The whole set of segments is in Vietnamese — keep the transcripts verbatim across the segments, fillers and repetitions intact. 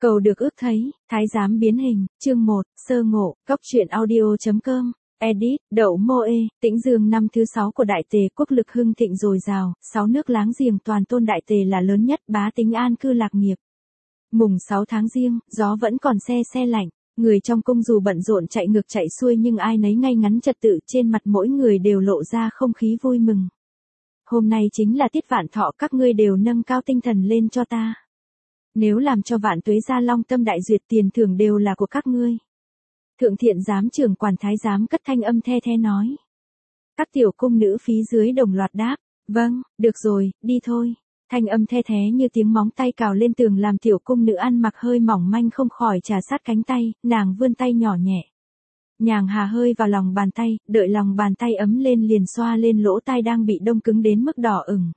Cầu được ước thấy, thái giám biến hình, chương một, sơ ngộ, góc truyện audio chấm com, edit, đậu mô e, Tĩnh Dương năm thứ sáu của Đại Tề quốc lực hưng thịnh dồi dào, sáu nước láng giềng toàn tôn Đại Tề là lớn nhất, bá tính an cư lạc nghiệp. Mùng sáu tháng Giêng, gió vẫn còn se se lạnh, người trong cung dù bận rộn chạy ngược chạy xuôi nhưng ai nấy ngay ngắn trật tự, trên mặt mỗi người đều lộ ra không khí vui mừng. Hôm nay chính là tiết vạn thọ, các ngươi đều nâng cao tinh thần lên cho ta. Nếu làm cho vạn tuế gia long tâm đại duyệt, tiền thưởng đều là của các ngươi. Thượng thiện giám trưởng quản thái giám cất thanh âm the the nói. Các tiểu cung nữ phí dưới đồng loạt đáp, vâng, được rồi, đi thôi. Thanh âm the thế như tiếng móng tay cào lên tường làm tiểu cung nữ ăn mặc hơi mỏng manh không khỏi trà sát cánh tay, nàng vươn tay nhỏ nhẹ. Nhàng hà hơi vào lòng bàn tay, đợi lòng bàn tay ấm lên liền xoa lên lỗ tai đang bị đông cứng đến mức đỏ ửng.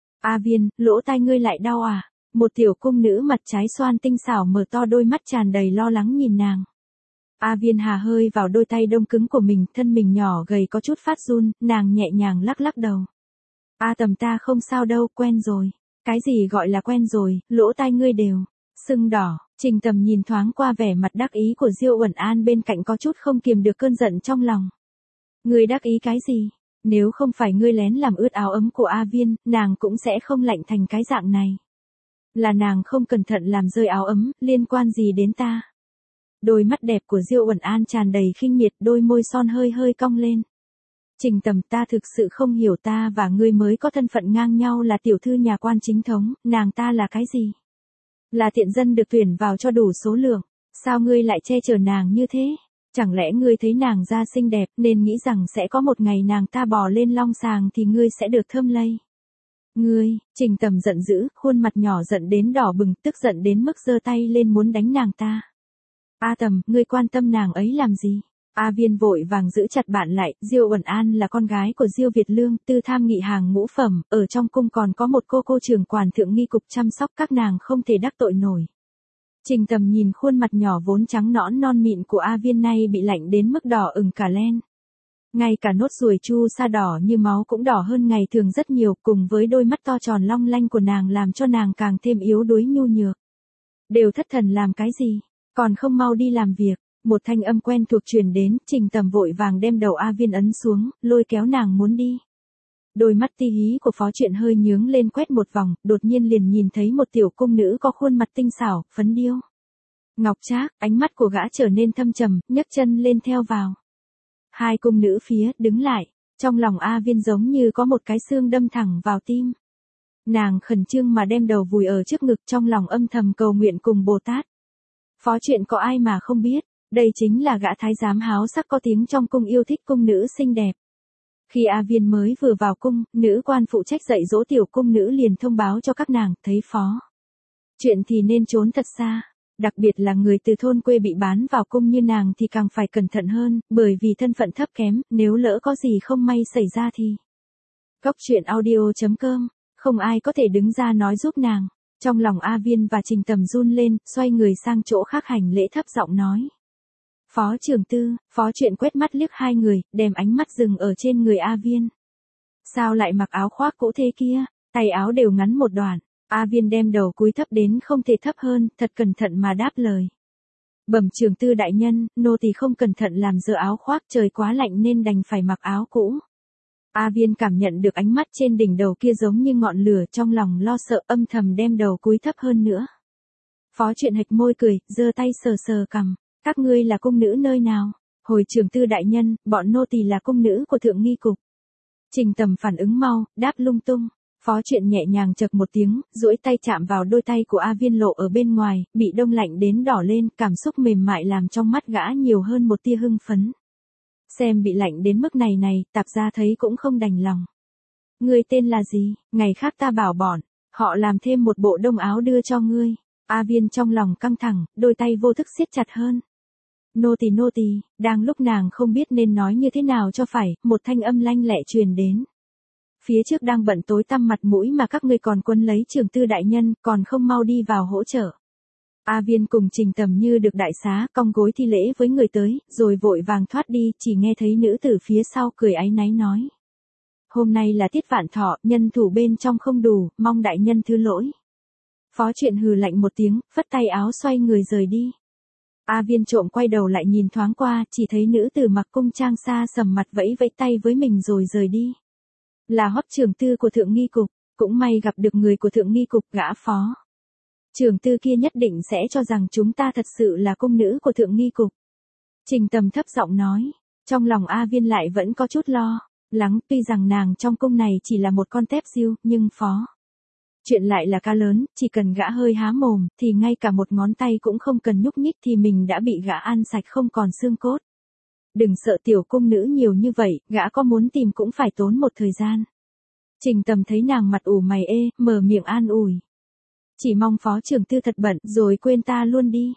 A Viên, lỗ tai ngươi lại đau à? Một tiểu cung nữ mặt trái xoan tinh xảo mở to đôi mắt tràn đầy lo lắng nhìn nàng. A Viên hà hơi vào đôi tay đông cứng của mình, thân mình nhỏ gầy có chút phát run, nàng nhẹ nhàng lắc lắc đầu. A Tầm ta không sao đâu, quen rồi. Cái gì gọi là quen rồi, lỗ tai ngươi đều sưng đỏ. Trình Tầm nhìn thoáng qua vẻ mặt đắc ý của Diêu Uẩn An bên cạnh có chút không kiềm được cơn giận trong lòng. Ngươi đắc ý cái gì? Nếu không phải ngươi lén làm ướt áo ấm của A Viên, nàng cũng sẽ không lạnh thành cái dạng này. Là nàng không cẩn thận làm rơi áo ấm, liên quan gì đến ta? Đôi mắt đẹp của Diêu Uẩn An tràn đầy khinh miệt, đôi môi son hơi hơi cong lên. Trình Tầm, ta thực sự không hiểu, ta và ngươi mới có thân phận ngang nhau là tiểu thư nhà quan chính thống, nàng ta là cái gì? Là tiện dân được tuyển vào cho đủ số lượng, sao ngươi lại che chở nàng như thế? Chẳng lẽ ngươi thấy nàng da xinh đẹp nên nghĩ rằng sẽ có một ngày nàng ta bò lên long sàng thì ngươi sẽ được thơm lây? Ngươi, Trình Tầm giận dữ, khuôn mặt nhỏ giận đến đỏ bừng, tức giận đến mức giơ tay lên muốn đánh nàng ta. A Tầm, ngươi quan tâm nàng ấy làm gì? A Viên vội vàng giữ chặt bạn lại, Diêu Uẩn An là con gái của Diêu Việt Lương, tư tham nghị hàng ngũ phẩm, ở trong cung còn có một cô cô trưởng quản thượng nghi cục chăm sóc, các nàng không thể đắc tội nổi. Trình Tầm nhìn khuôn mặt nhỏ vốn trắng nõn non mịn của A Viên nay bị lạnh đến mức đỏ ửng cả lên. Ngay cả nốt ruồi chu sa đỏ như máu cũng đỏ hơn ngày thường rất nhiều, cùng với đôi mắt to tròn long lanh của nàng làm cho nàng càng thêm yếu đuối nhu nhược. Đều thất thần làm cái gì, còn không mau đi làm việc. Một thanh âm quen thuộc truyền đến, Trình Tầm vội vàng đem đầu A Viên ấn xuống, lôi kéo nàng muốn đi. Đôi mắt ti hí của phó truyện hơi nhướng lên quét một vòng, đột nhiên liền nhìn thấy một tiểu cung nữ có khuôn mặt tinh xảo, phấn điêu. Ngọc trác, ánh mắt của gã trở nên thâm trầm, nhấc chân lên theo vào. Hai cung nữ phía, đứng lại, trong lòng A Viên giống như có một cái xương đâm thẳng vào tim. Nàng khẩn trương mà đem đầu vùi ở trước ngực, trong lòng âm thầm cầu nguyện cùng Bồ Tát. Phó truyện có ai mà không biết, đây chính là gã thái giám háo sắc có tiếng trong cung yêu thích cung nữ xinh đẹp. Khi A Viên mới vừa vào cung, nữ quan phụ trách dạy dỗ tiểu cung nữ liền thông báo cho các nàng, thấy phó chuyện thì nên trốn thật xa. Đặc biệt là người từ thôn quê bị bán vào cung như nàng thì càng phải cẩn thận hơn, bởi vì thân phận thấp kém, nếu lỡ có gì không may xảy ra thì. Góc truyện audio chấm com, không ai có thể đứng ra nói giúp nàng. Trong lòng A Viên và Trình Tầm run lên, xoay người sang chỗ khác hành lễ thấp giọng nói. Phó trưởng tư, phó truyện quét mắt liếc hai người, đem ánh mắt dừng ở trên người A Viên. Sao lại mặc áo khoác cũ thế kia, tay áo đều ngắn một đoạn. A Viên đem đầu cúi thấp đến không thể thấp hơn, thật cẩn thận mà đáp lời. Bẩm trưởng tư đại nhân, nô tỳ không cẩn thận làm dơ áo khoác, trời quá lạnh nên đành phải mặc áo cũ. A Viên cảm nhận được ánh mắt trên đỉnh đầu kia giống như ngọn lửa, trong lòng lo sợ âm thầm đem đầu cúi thấp hơn nữa. Phó truyện hạch môi cười, giơ tay sờ sờ cằm. Các ngươi là cung nữ nơi nào? Hồi trưởng tư đại nhân, bọn nô tỳ là cung nữ của thượng nghi cục. Trình Tầm phản ứng mau, đáp lung tung. Phó truyện nhẹ nhàng chậc một tiếng, duỗi tay chạm vào đôi tay của A Viên lộ ở bên ngoài, bị đông lạnh đến đỏ lên, cảm xúc mềm mại làm trong mắt gã nhiều hơn một tia hưng phấn. Xem bị lạnh đến mức này này, tạp gia thấy cũng không đành lòng. Ngươi tên là gì? Ngày khác ta bảo bọn họ làm thêm một bộ đông áo đưa cho ngươi. A Viên trong lòng căng thẳng, đôi tay vô thức siết chặt hơn. Nô tỳ nô tỳ, đang lúc nàng không biết nên nói như thế nào cho phải, một thanh âm lanh lẹ truyền đến. Phía trước đang bận tối tăm mặt mũi mà các ngươi còn quấn lấy trưởng tư đại nhân, còn không mau đi vào hỗ trợ. A Viên cùng Trình Tầm như được đại xá, cong gối thi lễ với người tới, rồi vội vàng thoát đi, chỉ nghe thấy nữ tử phía sau cười áy náy nói. Hôm nay là tiết vạn thọ, nhân thủ bên trong không đủ, mong đại nhân thứ lỗi. Phó chuyện hừ lạnh một tiếng, phất tay áo xoay người rời đi. A Viên trộm quay đầu lại nhìn thoáng qua, chỉ thấy nữ tử mặc cung trang xa sầm mặt vẫy vẫy tay với mình rồi rời đi. Là Hoắc trưởng tư của Thượng Nghi Cục, cũng may gặp được người của Thượng Nghi Cục, gã phó trưởng tư kia nhất định sẽ cho rằng chúng ta thật sự là cung nữ của Thượng Nghi Cục. Trình Tầm thấp giọng nói, trong lòng A Viên lại vẫn có chút lo lắng, tuy rằng nàng trong cung này chỉ là một con tép diêu, nhưng phó chuyện lại là ca lớn, chỉ cần gã hơi há mồm, thì ngay cả một ngón tay cũng không cần nhúc nhích thì mình đã bị gã ăn sạch không còn xương cốt. Đừng sợ tiểu cung nữ nhiều như vậy, gã có muốn tìm cũng phải tốn một thời gian. Trình Tầm thấy nàng mặt ủ mày ê, mở miệng an ủi. Chỉ mong phó trưởng tư thật bận, rồi quên ta luôn đi.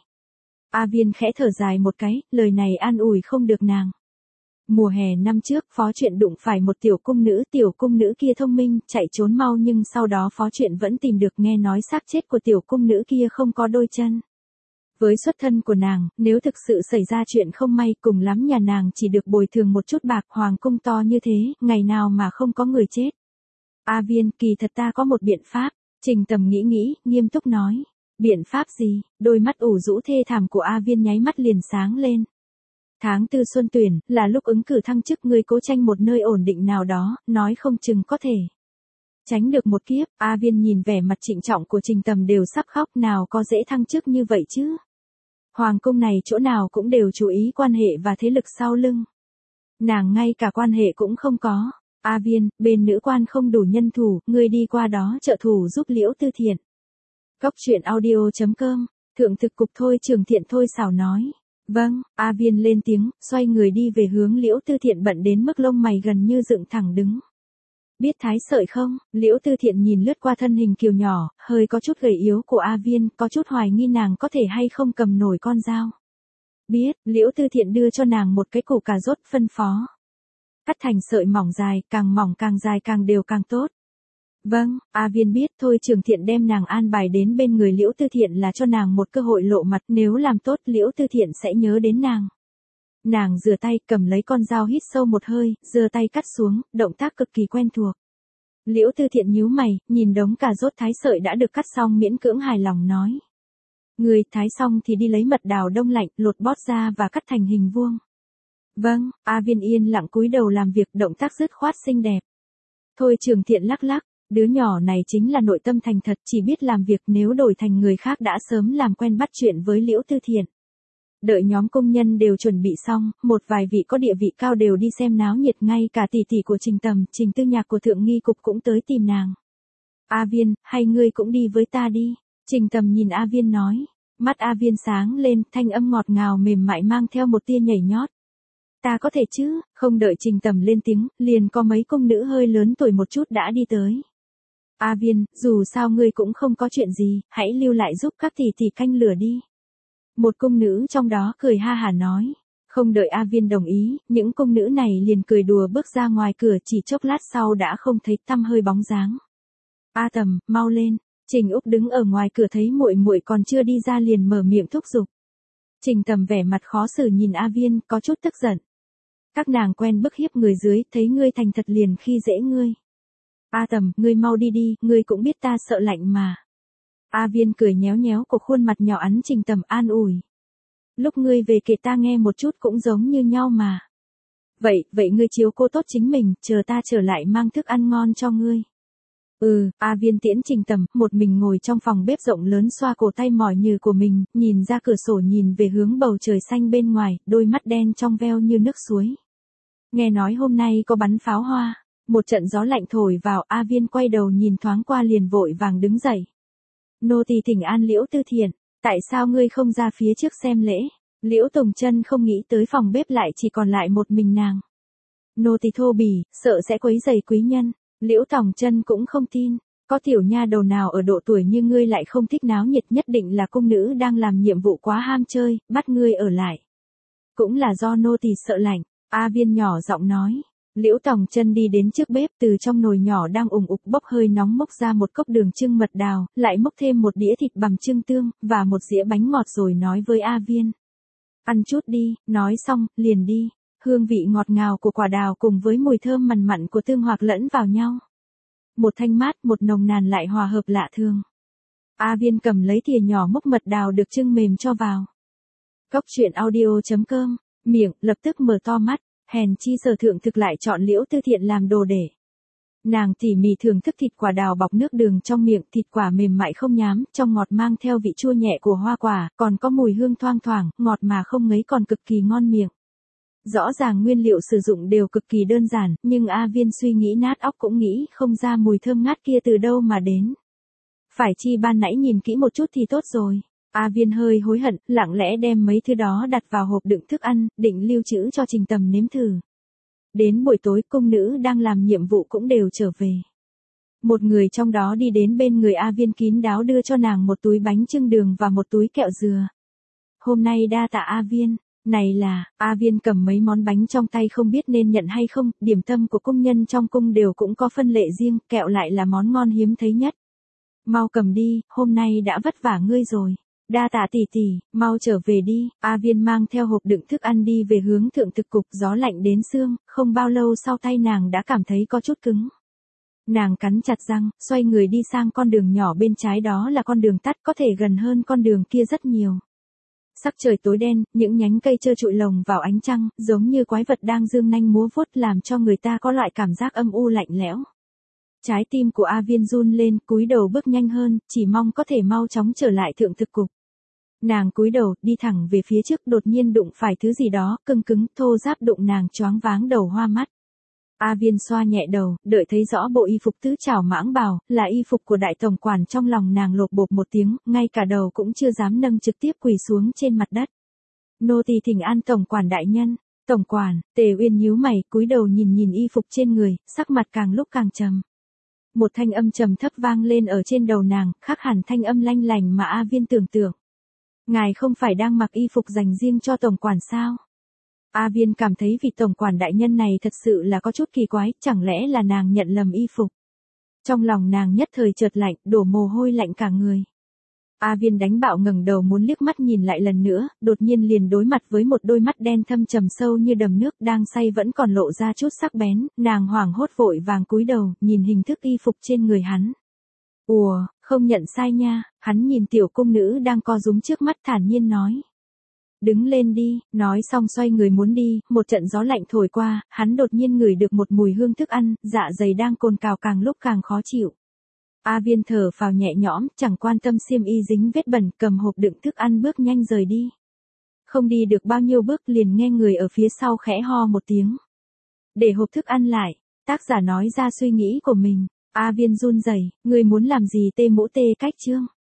A Viên khẽ thở dài một cái, lời này an ủi không được nàng. Mùa hè năm trước, phó chuyện đụng phải một tiểu cung nữ, tiểu cung nữ kia thông minh, chạy trốn mau nhưng sau đó phó chuyện vẫn tìm được, nghe nói xác chết của tiểu cung nữ kia không có đôi chân. Với xuất thân của nàng, nếu thực sự xảy ra chuyện không may, cùng lắm nhà nàng chỉ được bồi thường một chút bạc, hoàng cung to như thế, ngày nào mà không có người chết. A Viên, kỳ thật ta có một biện pháp. Trình Tầm nghĩ nghĩ, nghiêm túc nói. Biện pháp gì? Đôi mắt ủ rũ thê thảm của A Viên nháy mắt liền sáng lên. Tháng tư xuân tuyển, là lúc ứng cử thăng chức, ngươi cố tranh một nơi ổn định nào đó, nói không chừng có thể tránh được một kiếp. A Viên nhìn vẻ mặt trịnh trọng của Trình Tầm đều sắp khóc, nào có dễ thăng chức như vậy chứ. Hoàng cung này chỗ nào cũng đều chú ý quan hệ và thế lực sau lưng. Nàng ngay cả quan hệ cũng không có. A Viên, bên nữ quan không đủ nhân thủ, ngươi đi qua đó trợ thủ giúp Liễu Tư Thiện. Góc truyện audio chấm com, Thượng thực cục Thôi Trường Thiện thôi xảo nói. Vâng, A Viên lên tiếng, xoay người đi về hướng Liễu Tư Thiện bận đến mức lông mày gần như dựng thẳng đứng. Biết thái sợi không? Liễu Tư Thiện nhìn lướt qua thân hình kiều nhỏ, hơi có chút gầy yếu của A Viên, có chút hoài nghi nàng có thể hay không cầm nổi con dao. Biết, Liễu Tư Thiện đưa cho nàng một cái củ cà rốt phân phó. Cắt thành sợi mỏng dài, càng mỏng càng dài càng đều càng tốt. Vâng, A Viên biết. Thôi Trường Thiện đem nàng an bài đến bên người Liễu Tư Thiện là cho nàng một cơ hội lộ mặt, nếu làm tốt Liễu Tư Thiện sẽ nhớ đến nàng. Nàng rửa tay, cầm lấy con dao hít sâu một hơi, giơ tay cắt xuống, động tác cực kỳ quen thuộc. Liễu Tư Thiện nhíu mày, nhìn đống cà rốt thái sợi đã được cắt xong miễn cưỡng hài lòng nói. Người thái xong thì đi lấy mật đào đông lạnh, lột bót ra và cắt thành hình vuông. Vâng, A Viên yên lặng cúi đầu làm việc, động tác dứt khoát xinh đẹp. Thôi Trường Thiện lắc lắc, đứa nhỏ này chính là nội tâm thành thật, chỉ biết làm việc, nếu đổi thành người khác đã sớm làm quen bắt chuyện với Liễu Tư Thiện. Đợi nhóm công nhân đều chuẩn bị xong, một vài vị có địa vị cao đều đi xem náo nhiệt, ngay cả tỷ tỷ của Trình Tầm, Trình Tư Nhạc của Thượng Nghi Cục cũng tới tìm nàng. A Viên, hay ngươi cũng đi với ta đi. Trình Tầm nhìn A Viên nói. Mắt A Viên sáng lên, thanh âm ngọt ngào mềm mại mang theo một tia nhảy nhót. Ta có thể chứ? Không đợi Trình Tầm lên tiếng, liền có mấy công nữ hơi lớn tuổi một chút đã đi tới. A Viên, dù sao ngươi cũng không có chuyện gì, hãy lưu lại giúp các tỷ tỷ canh lửa đi. Một công nữ trong đó cười ha hả nói. Không đợi A Viên đồng ý, những công nữ này liền cười đùa bước ra ngoài cửa, chỉ chốc lát sau đã không thấy tăm hơi bóng dáng. A Tầm, mau lên. Trình Úc đứng ở ngoài cửa thấy muội muội còn chưa đi ra liền mở miệng thúc giục. Trình Tầm vẻ mặt khó xử nhìn A Viên, có chút tức giận. Các nàng quen bức hiếp người dưới, thấy ngươi thành thật liền khi dễ ngươi. A Tầm, ngươi mau đi đi, ngươi cũng biết ta sợ lạnh mà. A Viên cười nhéo nhéo của khuôn mặt nhỏ ắn Trình Tầm an ủi. Lúc ngươi về kể ta nghe một chút cũng giống như nhau mà. Vậy, vậy ngươi chiếu cố tốt chính mình, chờ ta trở lại mang thức ăn ngon cho ngươi. Ừ, A Viên tiễn Trình Tầm, một mình ngồi trong phòng bếp rộng lớn xoa cổ tay mỏi nhừ của mình, nhìn ra cửa sổ nhìn về hướng bầu trời xanh bên ngoài, đôi mắt đen trong veo như nước suối. Nghe nói hôm nay có bắn pháo hoa, một trận gió lạnh thổi vào, A Viên quay đầu nhìn thoáng qua liền vội vàng đứng dậy. Nô tỳ thỉnh an Liễu Tư Thiện, tại sao ngươi không ra phía trước xem lễ? Liễu Tùng Chân không nghĩ tới phòng bếp lại chỉ còn lại một mình nàng. Nô tỳ thô bỉ, sợ sẽ quấy rầy quý nhân. Liễu Tòng Chân cũng không tin, có tiểu nha đầu nào ở độ tuổi như ngươi lại không thích náo nhiệt, nhất định là cung nữ đang làm nhiệm vụ quá ham chơi, bắt ngươi ở lại. Cũng là do nô tỳ sợ lạnh, A Viên nhỏ giọng nói. Liễu Tòng Chân đi đến trước bếp, từ trong nồi nhỏ đang ủng ục bốc hơi nóng mốc ra một cốc đường trưng mật đào, lại mốc thêm một đĩa thịt bằm trưng tương, và một dĩa bánh ngọt rồi nói với A Viên. Ăn chút đi, nói xong, liền đi. Hương vị ngọt ngào của quả đào cùng với mùi thơm mằn mặn của tương hòa lẫn vào nhau. Một thanh mát, một nồng nàn lại hòa hợp lạ thường. A Viên cầm lấy thìa nhỏ múc mật đào được trưng mềm cho vào. Cốc truyện audio chấm com, miệng lập tức mở to mắt, hèn chi Sở Thượng thực lại chọn Liễu Tư Thiện làm đồ để. Nàng tỉ mỉ thưởng thức thịt quả đào bọc nước đường trong miệng, thịt quả mềm mại không nhám, trong ngọt mang theo vị chua nhẹ của hoa quả, còn có mùi hương thoang thoảng, ngọt mà không ngấy còn cực kỳ ngon miệng. Rõ ràng nguyên liệu sử dụng đều cực kỳ đơn giản, nhưng A Viên suy nghĩ nát óc cũng nghĩ không ra mùi thơm ngát kia từ đâu mà đến. Phải chi ban nãy nhìn kỹ một chút thì tốt rồi. A Viên hơi hối hận, lặng lẽ đem mấy thứ đó đặt vào hộp đựng thức ăn, định lưu trữ cho Trình Tầm nếm thử. Đến buổi tối cung nữ đang làm nhiệm vụ cũng đều trở về. Một người trong đó đi đến bên người A Viên kín đáo đưa cho nàng một túi bánh chưng đường và một túi kẹo dừa. Hôm nay đa tạ A Viên, này là, A Viên cầm mấy món bánh trong tay không biết nên nhận hay không, điểm tâm của cung nhân trong cung đều cũng có phân lệ riêng, kẹo lại là món ngon hiếm thấy nhất. Mau cầm đi, hôm nay đã vất vả ngươi rồi. Đa tạ tỷ tỷ, mau trở về đi. A Viên mang theo hộp đựng thức ăn đi về hướng thượng thực cục, gió lạnh đến xương, không bao lâu sau tay nàng đã cảm thấy có chút cứng. Nàng cắn chặt răng, xoay người đi sang con đường nhỏ bên trái, đó là con đường tắt, có thể gần hơn con đường kia rất nhiều. Sắc trời tối đen, những nhánh cây trơ trụi lồng vào ánh trăng, giống như quái vật đang dương nanh múa vuốt làm cho người ta có loại cảm giác âm u lạnh lẽo. Trái tim của A Viên run lên, cúi đầu bước nhanh hơn, chỉ mong có thể mau chóng trở lại thượng thực cục. Nàng cúi đầu, đi thẳng về phía trước, đột nhiên đụng phải thứ gì đó, cứng cứng, thô ráp đụng nàng choáng váng đầu hoa mắt. A Viên xoa nhẹ đầu, đợi thấy rõ bộ y phục tứ trảo mãng bào, là y phục của đại tổng quản, trong lòng nàng lột bột một tiếng, ngay cả đầu cũng chưa dám nâng, trực tiếp quỳ xuống trên mặt đất. Nô tỳ thỉnh an tổng quản đại nhân. Tổng quản, Tề Uyên nhíu mày, cúi đầu nhìn nhìn y phục trên người, sắc mặt càng lúc càng trầm. Một thanh âm trầm thấp vang lên ở trên đầu nàng, khác hẳn thanh âm lanh lành mà A Viên tưởng tượng. Ngài không phải đang mặc y phục dành riêng cho tổng quản sao? A Viên cảm thấy vị tổng quản đại nhân này thật sự là có chút kỳ quái, chẳng lẽ là nàng nhận lầm y phục? Trong lòng nàng nhất thời chợt lạnh, đổ mồ hôi lạnh cả người. A Viên đánh bạo ngẩng đầu muốn liếc mắt nhìn lại lần nữa, đột nhiên liền đối mặt với một đôi mắt đen thâm trầm sâu như đầm nước, đang say vẫn còn lộ ra chút sắc bén, nàng hoảng hốt vội vàng cúi đầu, nhìn hình thức y phục trên người hắn. Ủa, không nhận sai nha, hắn nhìn tiểu cung nữ đang co rúm trước mắt thản nhiên nói. Đứng lên đi, nói xong xoay người muốn đi, một trận gió lạnh thổi qua, hắn đột nhiên ngửi được một mùi hương thức ăn, dạ dày đang cồn cào càng lúc càng khó chịu. A Viên thở phào nhẹ nhõm, chẳng quan tâm xiêm y dính vết bẩn, cầm hộp đựng thức ăn bước nhanh rời đi. Không đi được bao nhiêu bước liền nghe người ở phía sau khẽ ho một tiếng. Để hộp thức ăn lại, tác giả nói ra suy nghĩ của mình. A Viên run rẩy, ngươi muốn làm gì tê mỗ tê cách chương.